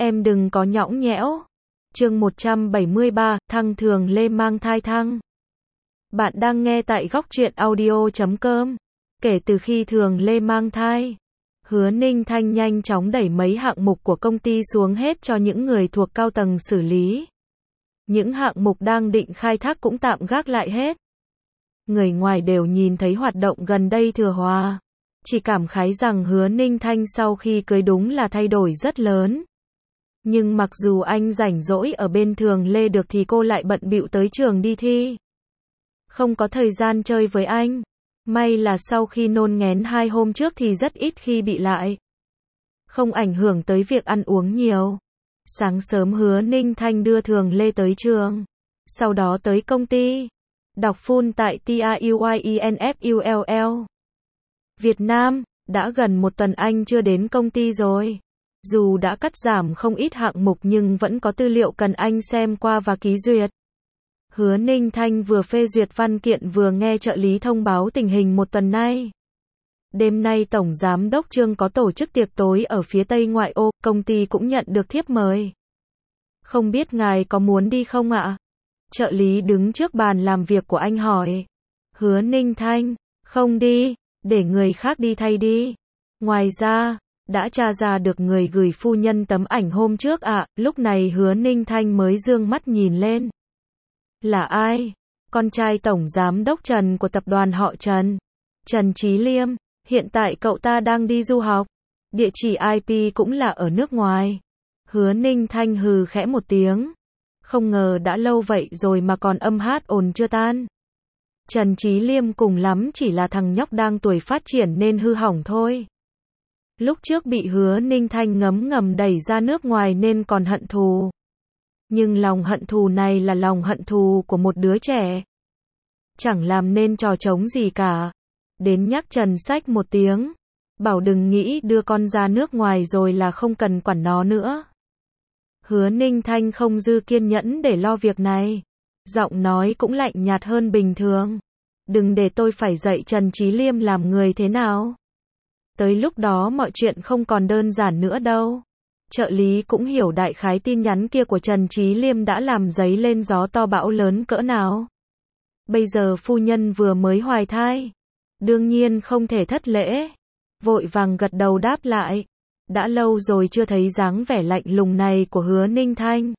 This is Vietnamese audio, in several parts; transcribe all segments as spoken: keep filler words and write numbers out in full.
Em đừng có nhõng nhẽo. Chương một trăm bảy mươi ba, thăng Thường Lê mang thai thăng. Bạn đang nghe tại góc truyện audio chấm com. Kể từ khi Thường Lê mang thai, Hứa Ninh Thanh nhanh chóng đẩy mấy hạng mục của công ty xuống hết cho những người thuộc cao tầng xử lý. Những hạng mục đang định khai thác cũng tạm gác lại hết. Người ngoài đều nhìn thấy hoạt động gần đây Thừa Hòa, chỉ cảm khái rằng Hứa Ninh Thanh sau khi cưới đúng là thay đổi rất lớn. Nhưng mặc dù anh rảnh rỗi ở bên Thường Lê được thì cô lại bận bịu tới trường đi thi. Không có thời gian chơi với anh. May là sau khi nôn nghén hai hôm trước thì rất ít khi bị lại. Không ảnh hưởng tới việc ăn uống nhiều. Sáng sớm Hứa Ninh Thanh đưa Thường Lê tới trường. Sau đó tới công ty. Đọc full tại T A U Y E N F U L L. Việt Nam, đã gần một tuần anh chưa đến công ty rồi. Dù đã cắt giảm không ít hạng mục nhưng vẫn có tư liệu cần anh xem qua và ký duyệt. Hứa Ninh Thanh vừa phê duyệt văn kiện vừa nghe trợ lý thông báo tình hình một tuần nay. Đêm nay Tổng Giám đốc Trương có tổ chức tiệc tối ở phía Tây ngoại ô, công ty cũng nhận được thiếp mời. Không biết ngài có muốn đi không ạ? Trợ lý đứng trước bàn làm việc của anh hỏi. Hứa Ninh Thanh, không đi, để người khác đi thay đi. Ngoài ra, đã tra ra được người gửi phu nhân tấm ảnh hôm trước ạ, à, lúc này Hứa Ninh Thanh mới dương mắt nhìn lên. Là ai? Con trai Tổng Giám đốc Trần của tập đoàn họ Trần. Trần Chí Liêm, hiện tại cậu ta đang đi du học. Địa chỉ I P cũng là ở nước ngoài. Hứa Ninh Thanh hừ khẽ một tiếng. Không ngờ đã lâu vậy rồi mà còn âm hát ồn chưa tan. Trần Chí Liêm cùng lắm chỉ là thằng nhóc đang tuổi phát triển nên hư hỏng thôi. Lúc trước bị Hứa Ninh Thanh ngấm ngầm đẩy ra nước ngoài nên còn hận thù. Nhưng lòng hận thù này là lòng hận thù của một đứa trẻ. Chẳng làm nên trò trống gì cả. Đến nhắc Trần Sách một tiếng. Bảo đừng nghĩ đưa con ra nước ngoài rồi là không cần quản nó nữa. Hứa Ninh Thanh không dư kiên nhẫn để lo việc này. Giọng nói cũng lạnh nhạt hơn bình thường. Đừng để tôi phải dạy Trần Chí Liêm làm người thế nào. Tới lúc đó mọi chuyện không còn đơn giản nữa đâu. Trợ lý cũng hiểu đại khái tin nhắn kia của Trần Chí Liêm đã làm dấy lên gió to bão lớn cỡ nào. Bây giờ phu nhân vừa mới hoài thai. Đương nhiên không thể thất lễ. Vội vàng gật đầu đáp lại. Đã lâu rồi chưa thấy dáng vẻ lạnh lùng này của Hứa Ninh Thanh.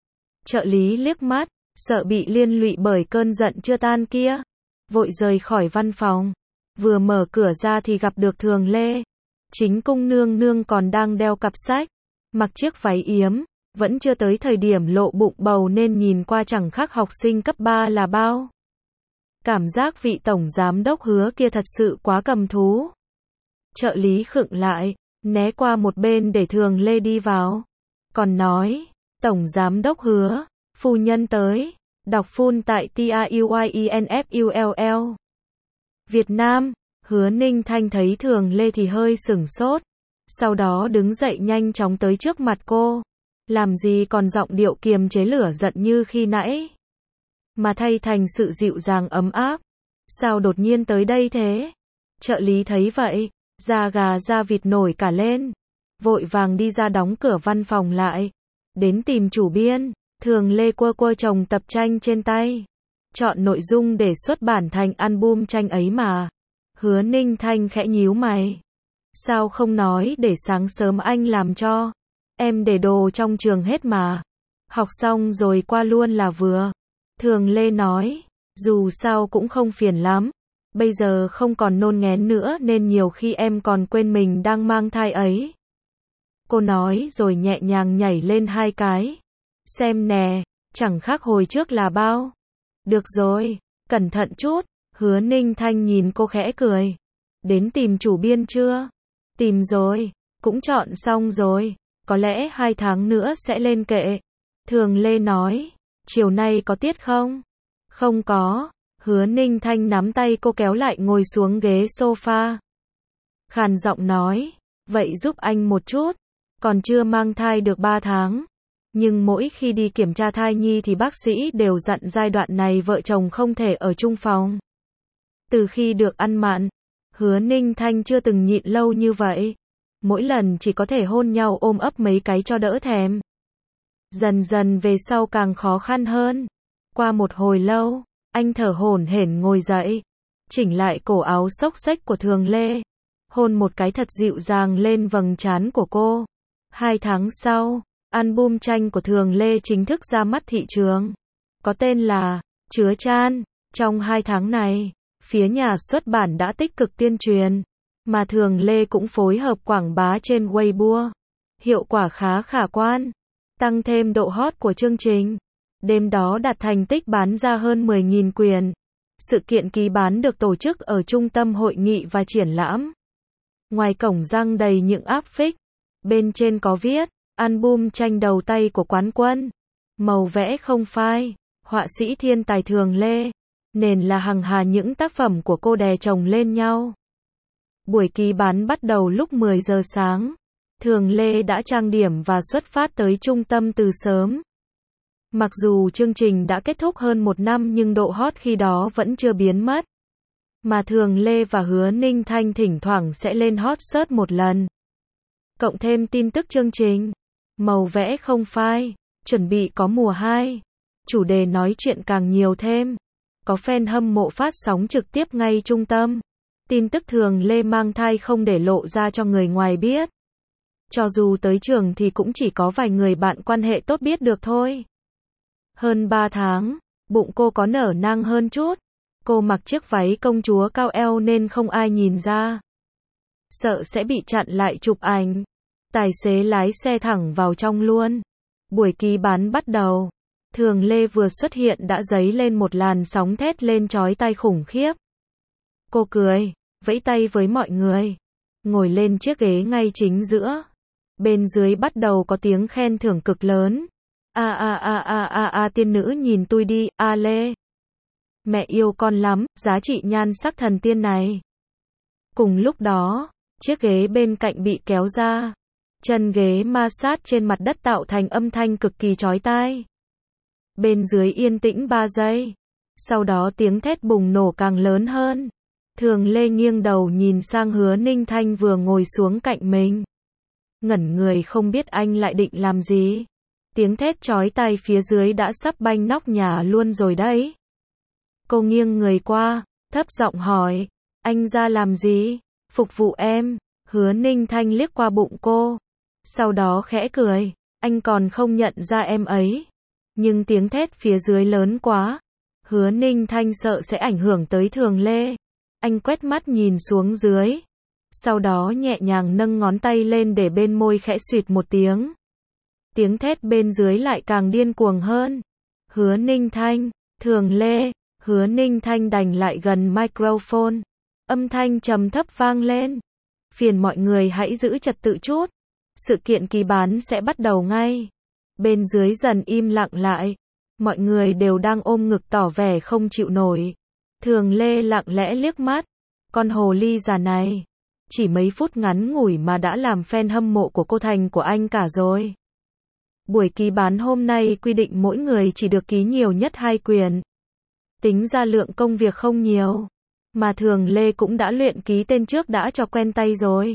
Trợ lý liếc mắt, sợ bị liên lụy bởi cơn giận chưa tan kia. Vội rời khỏi văn phòng. Vừa mở cửa ra thì gặp được Thường Lê. Chính cung nương nương còn đang đeo cặp sách. Mặc chiếc váy yếm, vẫn chưa tới thời điểm lộ bụng bầu nên nhìn qua chẳng khác học sinh cấp ba là bao. Cảm giác vị tổng giám đốc Hứa kia thật sự quá cầm thú. Trợ lý khựng lại, né qua một bên để Thường Lê đi vào. Còn nói, tổng giám đốc Hứa, phu nhân tới, đọc full tại T A U Y E N F U L L. Việt Nam, Hứa Ninh Thanh thấy Thường Lê thì hơi sửng sốt. Sau đó đứng dậy nhanh chóng tới trước mặt cô. Làm gì còn giọng điệu kiềm chế lửa giận như khi nãy. Mà thay thành sự dịu dàng ấm áp. Sao đột nhiên tới đây thế? Trợ lý thấy vậy, da gà da vịt nổi cả lên. Vội vàng đi ra đóng cửa văn phòng lại. Đến tìm chủ biên. Thường Lê quơ quơ chồng tập tranh trên tay. Chọn nội dung để xuất bản thành album tranh ấy mà. Hứa Ninh Thanh khẽ nhíu mày. Sao không nói để sáng sớm anh làm cho? Em để đồ trong trường hết mà. Học xong rồi qua luôn là vừa. Thường Lê nói. Dù sao cũng không phiền lắm. Bây giờ không còn nôn nghén nữa nên nhiều khi em còn quên mình đang mang thai ấy. Cô nói rồi nhẹ nhàng nhảy lên hai cái. Xem nè, chẳng khác hồi trước là bao. Được rồi, cẩn thận chút. Hứa Ninh Thanh nhìn cô khẽ cười. Đến tìm chủ biên chưa? Tìm rồi, cũng chọn xong rồi. Có lẽ hai tháng nữa sẽ lên kệ. Thường Lê nói. Chiều nay có tiết không? Không có. Hứa Ninh Thanh nắm tay cô kéo lại ngồi xuống ghế sofa. Khàn giọng nói. Vậy giúp anh một chút. Còn chưa mang thai được ba tháng. Nhưng mỗi khi đi kiểm tra thai nhi thì bác sĩ đều dặn giai đoạn này vợ chồng không thể ở chung phòng. Từ khi được ăn mặn, Hứa Ninh Thanh chưa từng nhịn lâu như vậy. mỗi lần chỉ có thể hôn nhau ôm ấp mấy cái cho đỡ thèm. Dần dần về sau càng khó khăn hơn. Qua một hồi lâu, anh thở hổn hển ngồi dậy, chỉnh lại cổ áo xốc xếch của Thường Lê, hôn một cái thật dịu dàng lên vầng trán của cô. Hai tháng sau, album tranh của Thường Lê chính thức ra mắt thị trường, có tên là Chứa Chan. Trong hai tháng này, phía nhà xuất bản đã tích cực tuyên truyền, mà Thường Lê cũng phối hợp quảng bá trên Weibo. Hiệu quả khá khả quan, tăng thêm độ hot của chương trình. Đêm đó đạt thành tích bán ra hơn mười nghìn quyển. Sự kiện ký bán được tổ chức ở trung tâm hội nghị và triển lãm. Ngoài cổng răng đầy những áp phích, bên trên có viết, album tranh đầu tay của quán quân. Màu vẽ không phai, họa sĩ thiên tài Thường Lê. Nền là hằng hà những tác phẩm của cô đè chồng lên nhau. Buổi ký bán bắt đầu lúc mười giờ sáng. Thường Lê đã trang điểm và xuất phát tới trung tâm từ sớm. Mặc dù chương trình đã kết thúc hơn một năm nhưng độ hot khi đó vẫn chưa biến mất. Mà Thường Lê và Hứa Ninh Thanh thỉnh thoảng sẽ lên hot search một lần. Cộng thêm tin tức chương trình, màu vẽ không phai, chuẩn bị có mùa hai. Chủ đề nói chuyện càng nhiều thêm. Có fan hâm mộ phát sóng trực tiếp ngay trung tâm. Tin tức Thường Lê mang thai không để lộ ra cho người ngoài biết. Cho dù tới trường thì cũng chỉ có vài người bạn quan hệ tốt biết được thôi. Hơn ba tháng, bụng cô có nở nang hơn chút. Cô mặc chiếc váy công chúa cao eo nên không ai nhìn ra. Sợ sẽ bị chặn lại chụp ảnh. Tài xế lái xe thẳng vào trong luôn. Buổi ký bán bắt đầu. Thường Lê vừa xuất hiện đã dấy lên một làn sóng thét lên chói tai khủng khiếp. Cô cười, vẫy tay với mọi người. Ngồi lên chiếc ghế ngay chính giữa. Bên dưới bắt đầu có tiếng khen thưởng cực lớn. A a a a a a tiên nữ nhìn tôi đi, a lê. Mẹ yêu con lắm, giá trị nhan sắc thần tiên này. Cùng lúc đó, chiếc ghế bên cạnh bị kéo ra. Chân ghế ma sát trên mặt đất tạo thành âm thanh cực kỳ chói tai. Bên dưới yên tĩnh ba giây. Sau đó tiếng thét bùng nổ càng lớn hơn. Thường Lê nghiêng đầu nhìn sang Hứa Ninh Thanh vừa ngồi xuống cạnh mình. Ngẩn người không biết anh lại định làm gì. Tiếng thét chói tai phía dưới đã sắp banh nóc nhà luôn rồi đấy. Cô nghiêng người qua, thấp giọng hỏi, anh ra làm gì? Phục vụ em. Hứa Ninh Thanh liếc qua bụng cô. Sau đó khẽ cười, anh còn không nhận ra em ấy. Nhưng tiếng thét phía dưới lớn quá. Hứa Ninh Thanh sợ sẽ ảnh hưởng tới Thường Lê. Anh quét mắt nhìn xuống dưới. Sau đó nhẹ nhàng nâng ngón tay lên để bên môi khẽ xuyệt một tiếng. Tiếng thét bên dưới lại càng điên cuồng hơn. Hứa Ninh Thanh, Thường Lê, Hứa Ninh Thanh đành lại gần microphone. Âm thanh trầm thấp vang lên. Phiền mọi người hãy giữ trật tự chút. Sự kiện ký bán sẽ bắt đầu ngay. Bên dưới dần im lặng lại. Mọi người đều đang ôm ngực tỏ vẻ không chịu nổi. Thường Lê lặng lẽ liếc mắt. Con hồ ly già này. Chỉ mấy phút ngắn ngủi mà đã làm fan hâm mộ của cô thành của anh cả rồi. Buổi ký bán hôm nay quy định mỗi người chỉ được ký nhiều nhất hai quyển. Tính ra lượng công việc không nhiều. Mà Thường Lê cũng đã luyện ký tên trước đã cho quen tay rồi.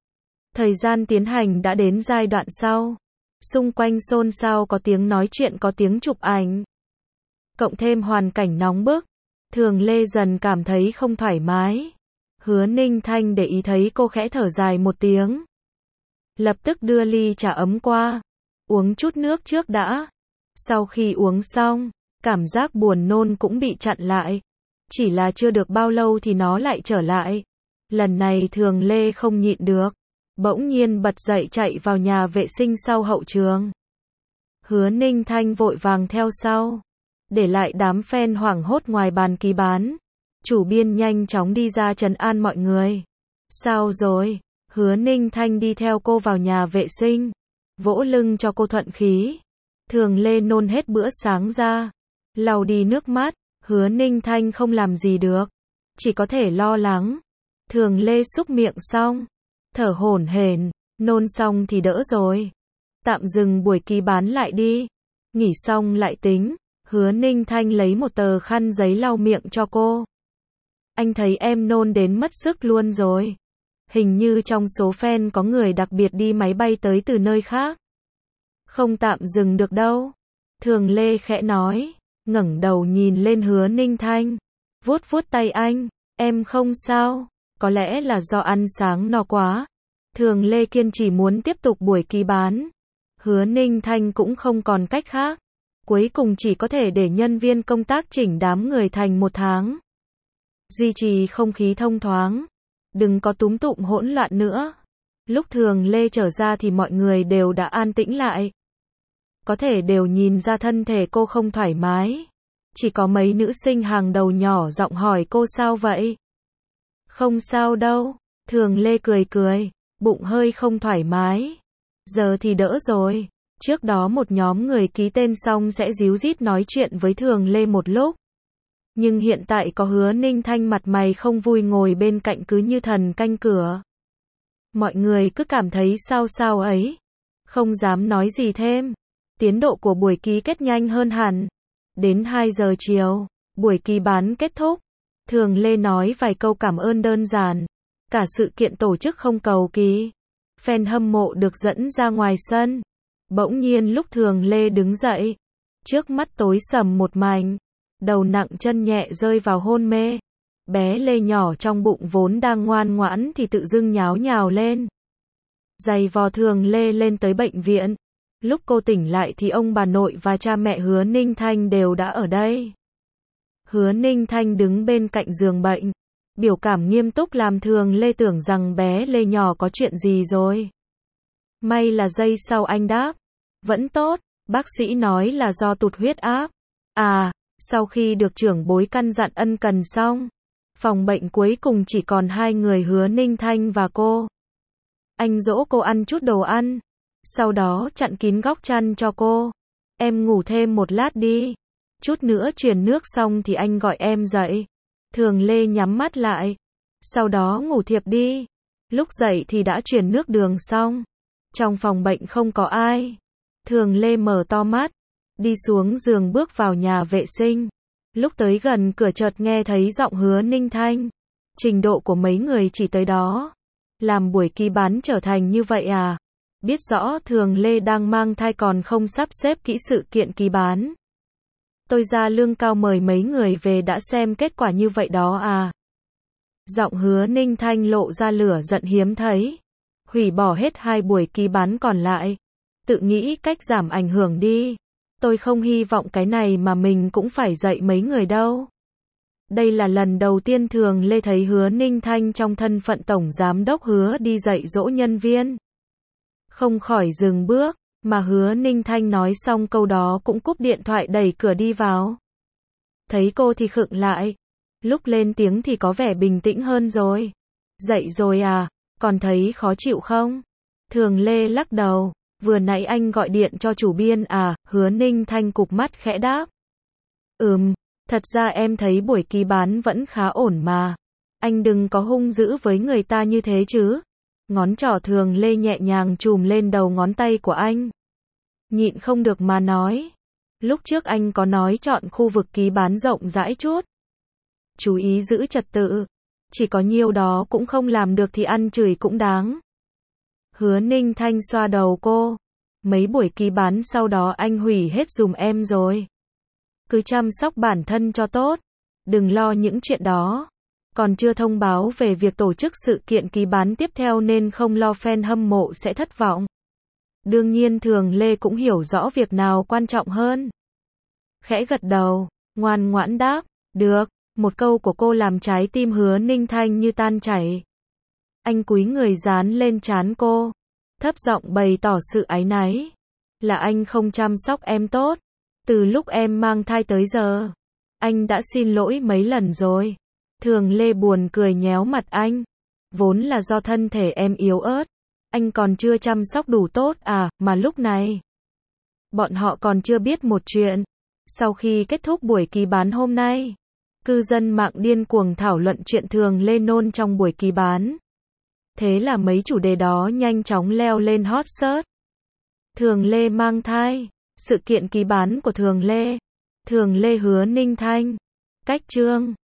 Thời gian tiến hành đã đến giai đoạn sau. Xung quanh xôn xao, có tiếng nói chuyện, có tiếng chụp ảnh. Cộng thêm hoàn cảnh nóng bức. Thường Lê dần cảm thấy không thoải mái. Hứa Ninh Thanh để ý thấy cô khẽ thở dài một tiếng. Lập tức đưa ly trà ấm qua. Uống chút nước trước đã. Sau khi uống xong, cảm giác buồn nôn cũng bị chặn lại. Chỉ là chưa được bao lâu thì nó lại trở lại. Lần này Thường Lê không nhịn được. Bỗng nhiên bật dậy chạy vào nhà vệ sinh sau hậu trường. Hứa Ninh Thanh vội vàng theo sau. Để lại đám fan hoảng hốt ngoài bàn ký bán. Chủ biên nhanh chóng đi ra trấn an mọi người. Sao rồi? Hứa Ninh Thanh đi theo cô vào nhà vệ sinh. Vỗ lưng cho cô thuận khí. Thường Lê nôn hết bữa sáng ra. Lau đi nước mắt. Hứa Ninh Thanh không làm gì được. Chỉ có thể lo lắng. Thường Lê xúc miệng xong. Thở hổn hển. Nôn xong thì đỡ rồi. Tạm dừng buổi ký bán lại đi. Nghỉ xong lại tính. Hứa Ninh Thanh lấy một tờ khăn giấy lau miệng cho cô. Anh thấy em nôn đến mất sức luôn rồi. Hình như trong số fan có người đặc biệt đi máy bay tới từ nơi khác. Không tạm dừng được đâu. Thường Lê khẽ nói, ngẩng đầu nhìn lên Hứa Ninh Thanh. Vuốt vuốt tay anh, em không sao, có lẽ là do ăn sáng no quá. Thường Lê kiên trì muốn tiếp tục buổi ký bán. Hứa Ninh Thanh cũng không còn cách khác. Cuối cùng chỉ có thể để nhân viên công tác chỉnh đám người thành một tháng. Duy trì không khí thông thoáng. Đừng có túm tụm hỗn loạn nữa. Lúc Thường Lê trở ra thì mọi người đều đã an tĩnh lại. Có thể đều nhìn ra thân thể cô không thoải mái. Chỉ có mấy nữ sinh hàng đầu nhỏ giọng hỏi cô sao vậy? Không sao đâu. Thường Lê cười cười. Bụng hơi không thoải mái. Giờ thì đỡ rồi. Trước đó một nhóm người ký tên xong sẽ díu dít nói chuyện với Thường Lê một lúc. Nhưng hiện tại có Hứa Ninh Thanh mặt mày không vui ngồi bên cạnh cứ như thần canh cửa. Mọi người cứ cảm thấy sao sao ấy. Không dám nói gì thêm. Tiến độ của buổi ký kết nhanh hơn hẳn. Đến hai giờ chiều, buổi ký bán kết thúc. Thường Lê nói vài câu cảm ơn đơn giản. Cả sự kiện tổ chức không cầu kỳ. Fan hâm mộ được dẫn ra ngoài sân. Bỗng nhiên lúc Thường Lê đứng dậy, trước mắt tối sầm một mảnh, đầu nặng chân nhẹ rơi vào hôn mê. Bé Lê nhỏ trong bụng vốn đang ngoan ngoãn thì tự dưng nháo nhào lên. Giày vò Thường Lê lên tới bệnh viện. Lúc cô tỉnh lại thì ông bà nội và cha mẹ Hứa Ninh Thanh đều đã ở đây. Hứa Ninh Thanh đứng bên cạnh giường bệnh, biểu cảm nghiêm túc làm Thường Lê tưởng rằng bé Lê nhỏ có chuyện gì rồi. May là giây sau anh đáp, vẫn tốt, bác sĩ nói là do tụt huyết áp. À, sau khi được trưởng bối căn dặn ân cần xong, phòng bệnh cuối cùng chỉ còn hai người Hứa Ninh Thanh và cô. Anh dỗ cô ăn chút đồ ăn, sau đó chặn kín góc chăn cho cô. Em ngủ thêm một lát đi. Chút nữa truyền nước xong thì anh gọi em dậy. Thường Lê nhắm mắt lại, sau đó ngủ thiệp đi. Lúc dậy thì đã truyền nước đường xong. Trong phòng bệnh không có ai. Thường Lê mở to mắt, đi xuống giường bước vào nhà vệ sinh. Lúc tới gần cửa chợt nghe thấy giọng Hứa Ninh Thanh. Trình độ của mấy người chỉ tới đó. Làm buổi ký bán trở thành như vậy à? Biết rõ Thường Lê đang mang thai còn không sắp xếp kỹ sự kiện ký bán. Tôi ra lương cao mời mấy người về đã xem kết quả như vậy đó à? Giọng Hứa Ninh Thanh lộ ra lửa giận hiếm thấy. Hủy bỏ hết hai buổi ký bán còn lại. Tự nghĩ cách giảm ảnh hưởng đi. Tôi không hy vọng cái này mà mình cũng phải dạy mấy người đâu. Đây là lần đầu tiên Thường Lê thấy Hứa Ninh Thanh trong thân phận tổng giám đốc Hứa đi dạy dỗ nhân viên. Không khỏi dừng bước, mà Hứa Ninh Thanh nói xong câu đó cũng cúp điện thoại đẩy cửa đi vào. Thấy cô thì khựng lại. Lúc lên tiếng thì có vẻ bình tĩnh hơn rồi. Dậy rồi à, còn thấy khó chịu không? Thường Lê lắc đầu. Vừa nãy anh gọi điện cho chủ biên à? Hứa Ninh Thanh cụp mắt khẽ đáp. Ừm, thật ra em thấy buổi ký bán vẫn khá ổn mà. Anh đừng có hung dữ với người ta như thế chứ. Ngón trỏ Thường Lê nhẹ nhàng chùm lên đầu ngón tay của anh. Nhịn không được mà nói. Lúc trước anh có nói chọn khu vực ký bán rộng rãi chút. Chú ý giữ trật tự. Chỉ có nhiêu đó cũng không làm được thì ăn chửi cũng đáng. Hứa Ninh Thanh xoa đầu cô. Mấy buổi ký bán sau đó anh hủy hết dùm em rồi. Cứ chăm sóc bản thân cho tốt. Đừng lo những chuyện đó. Còn chưa thông báo về việc tổ chức sự kiện ký bán tiếp theo nên không lo fan hâm mộ sẽ thất vọng. Đương nhiên Thường Lê cũng hiểu rõ việc nào quan trọng hơn. Khẽ gật đầu, ngoan ngoãn đáp, được. Một câu của cô làm trái tim Hứa Ninh Thanh như tan chảy. Anh cúi người dán lên trán cô, thấp giọng bày tỏ sự áy náy. Là anh không chăm sóc em tốt. Từ lúc em mang thai tới giờ, anh đã xin lỗi mấy lần rồi. Thường Lê buồn cười nhéo mặt anh. Vốn là do thân thể em yếu ớt. Anh còn chưa chăm sóc đủ tốt à, mà lúc này. Bọn họ còn chưa biết một chuyện. Sau khi kết thúc buổi ký bán hôm nay, cư dân mạng điên cuồng thảo luận chuyện Thường Lê nôn trong buổi ký bán. Thế là mấy chủ đề đó nhanh chóng leo lên hot search. Thường Lê mang thai. Sự kiện ký bán của Thường Lê. Thường Lê Hứa Ninh Thanh. Cách chương